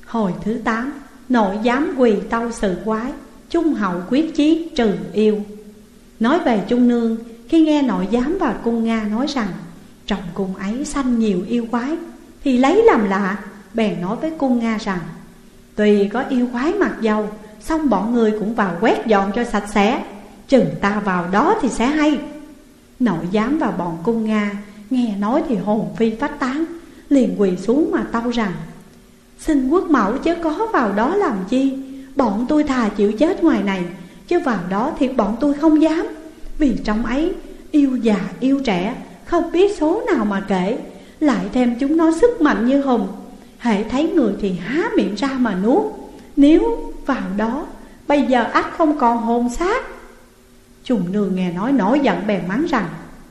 Hồi thứ 8, nội giám quỳ tâu sự quái, Trung hậu quyết chí trừ yêu. Nói về Trung nương, khi nghe nội giám và cung Nga nói rằng trong cung ấy sanh nhiều yêu quái, thì lấy làm lạ, bèn nói với cung Nga rằng tuy có yêu quái mặc dầu, xong bọn người cũng vào quét dọn cho sạch sẽ, chừng ta vào đó thì sẽ hay. Nội giám và bọn cung Nga nghe nói thì hồn phi phách tán, liền quỳ xuống mà tâu rằng xin quốc mẫu chớ có vào đó làm chi, bọn tôi thà chịu chết ngoài này, chứ vào đó thì bọn tôi không dám. Vì trong ấy yêu già yêu trẻ, không biết số nào mà kể, lại thêm chúng nó sức mạnh như hùng, hễ thấy người thì há miệng ra mà nuốt. Nếu vào đó bây giờ ắt không còn hồn xác. Trùng nương nghe nói nổi giận bèn mắng rằng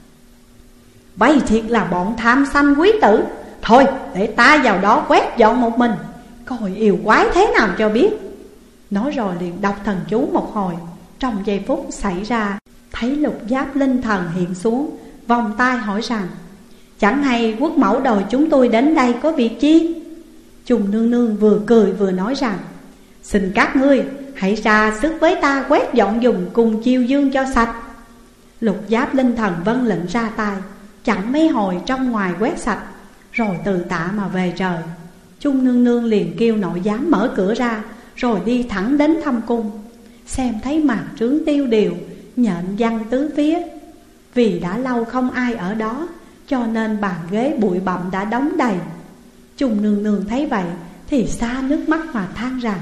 vậy thiệt là bọn tham sanh quý tử, thôi để ta vào đó quét dọn một mình, coi yêu quái thế nào cho biết. Nói rồi liền đọc thần chú một hồi. Trong giây phút xảy ra, thấy Lục Giáp linh thần hiện xuống, vòng tay hỏi rằng chẳng hay quốc mẫu đòi chúng tôi đến đây có việc chi? Trùng nương nương vừa cười vừa nói rằng xin các ngươi hãy ra sức với ta quét dọn dùng cùng chiêu dương cho sạch. Lục Giáp linh thần vâng lệnh ra tay, chẳng mấy hồi trong ngoài quét sạch, rồi từ tạ mà về trời. Trung nương nương liền kêu nội giám mở cửa ra, rồi đi thẳng đến thăm cung. Xem thấy màn trướng tiêu điều, nhện văng tứ phía. Vì đã lâu không ai ở đó, cho nên bàn ghế bụi bặm đã đóng đầy. Trung nương nương thấy vậy thì xa nước mắt mà than rằng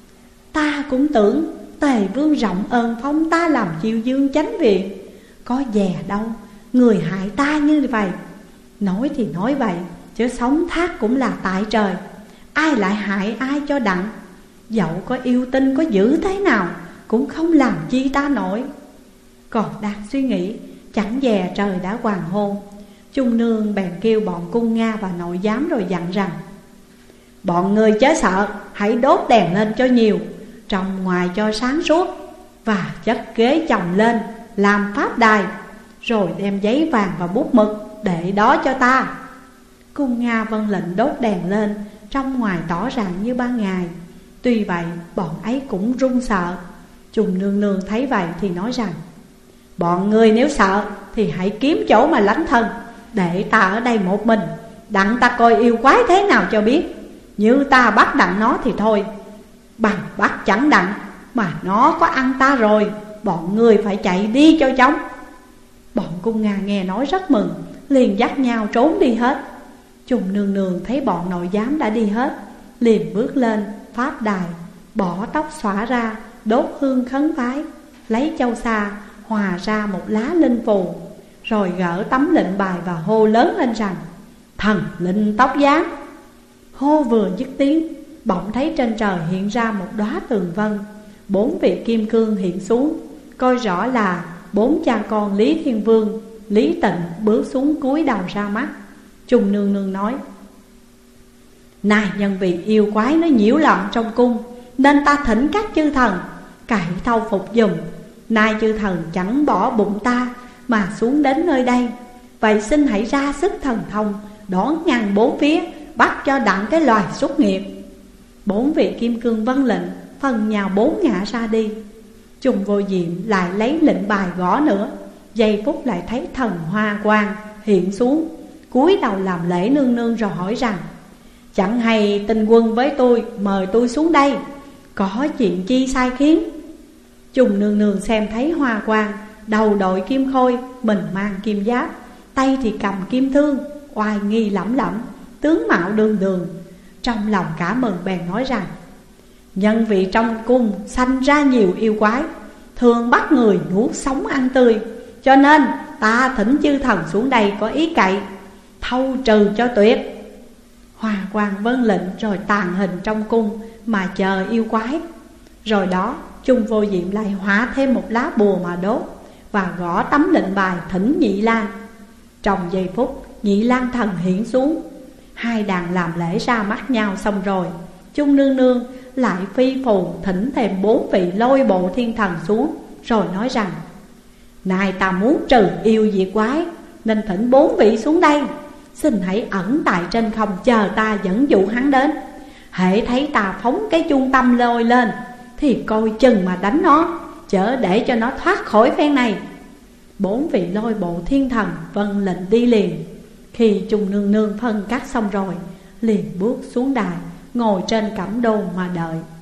ta cũng tưởng Tề vương rộng ơn phong ta làm chiêu dương chánh viện, có dè đâu người hại ta như vậy. Nói thì nói vậy, chứ sống thác cũng là tại trời, ai lại hại ai cho đặng. Dẫu có yêu tinh có dữ thế nào, cũng không làm chi ta nổi. Còn đang suy nghĩ, chẳng dè trời đã hoàng hôn. Trung nương bèn kêu bọn cung Nga và nội giám rồi dặn rằng bọn người chớ sợ, hãy đốt đèn lên cho nhiều, trong ngoài cho sáng suốt, và chất ghế chồng lên làm pháp đài, rồi đem giấy vàng và bút mực để đó cho ta. Cung Nga vâng lệnh đốt đèn lên, trong ngoài tỏ rạng như ban ngày. Tuy vậy bọn ấy cũng run sợ. Trùng nương nương thấy vậy thì nói rằng bọn người nếu sợ thì hãy kiếm chỗ mà lánh thân, để ta ở đây một mình, đặng ta coi yêu quái thế nào cho biết. Như ta bắt đặng nó thì thôi, bằng bắt chẳng đặng, mà nó có ăn ta rồi, bọn người phải chạy đi cho chóng. Bọn cung Nga nghe nói rất mừng, liền dắt nhau trốn đi hết. Trùng nương nương thấy bọn nội giám đã đi hết, liền bước lên pháp đài, bỏ tóc xõa ra, đốt hương khấn vái, lấy châu sa hòa ra một lá linh phù, rồi gỡ tấm lệnh bài và hô lớn lên rằng thần linh tóc giám. Hô vừa dứt tiếng, bỗng thấy trên trời hiện ra một đóa tường vân, 4 vị kim cương hiện xuống, coi rõ là 4 cha con Lý Thiên Vương. Lý Tịnh bước xuống cúi đầu ra mắt. Trùng nương nương nói này, nhân vì yêu quái nó nhiễu loạn trong cung, nên ta thỉnh các chư thần cải thâu phục dùm. Nay chư thần chẳng bỏ bụng ta mà xuống đến nơi đây, vậy xin hãy ra sức thần thông, đón ngăn 4 phía, bắt cho đặng cái loài xuất nghiệp. 4 vị kim cương vâng lệnh, phần nhào 4 ngã ra đi. Trùng Vô Diệm lại lấy lệnh bài gõ nữa, giây phút lại thấy thần hoa quang hiện xuống, cúi đầu làm lễ nương nương, rồi hỏi rằng chẳng hay tinh quân với tôi, mời tôi xuống đây, có chuyện chi sai khiến? Trùng nương nương xem thấy hoa quang, đầu đội kim khôi, mình mang kim giáp, tay thì cầm kim thương, oai nghi lẫm lẫm, tướng mạo đường đường. Trong lòng cả mừng bèn nói rằng nhân vì trong cung sanh ra nhiều yêu quái, thường bắt người nuốt sống ăn tươi, cho nên ta thỉnh chư thần xuống đây có ý cậy thâu trừ cho tuyệt. Hoa quang vâng lệnh rồi tàn hình trong cung mà chờ yêu quái. Rồi đó Trung Vô Diệm lại hóa thêm một lá bùa mà đốt, và gõ tấm lệnh bài thỉnh Nhị Lang. Trong giây phút Nhị Lang thần hiện xuống, hai đàn làm lễ ra mắt nhau xong rồi, Trung nương nương lại phi phù thỉnh thêm 4 vị lôi bộ thiên thần xuống, rồi nói rằng nay ta muốn trừ yêu diệt quái, nên thỉnh 4 vị xuống đây, xin hãy ẩn tại trên không chờ ta dẫn dụ hắn đến. hễ thấy ta phóng cái chuông tâm lôi lên thì coi chừng mà đánh nó, chớ để cho nó thoát khỏi phen này. 4 vị lôi bộ thiên thần vâng lệnh đi liền. Khi Chung nương nương phân cắt xong rồi, liền bước xuống đài, ngồi trên cẩm đôn mà đợi.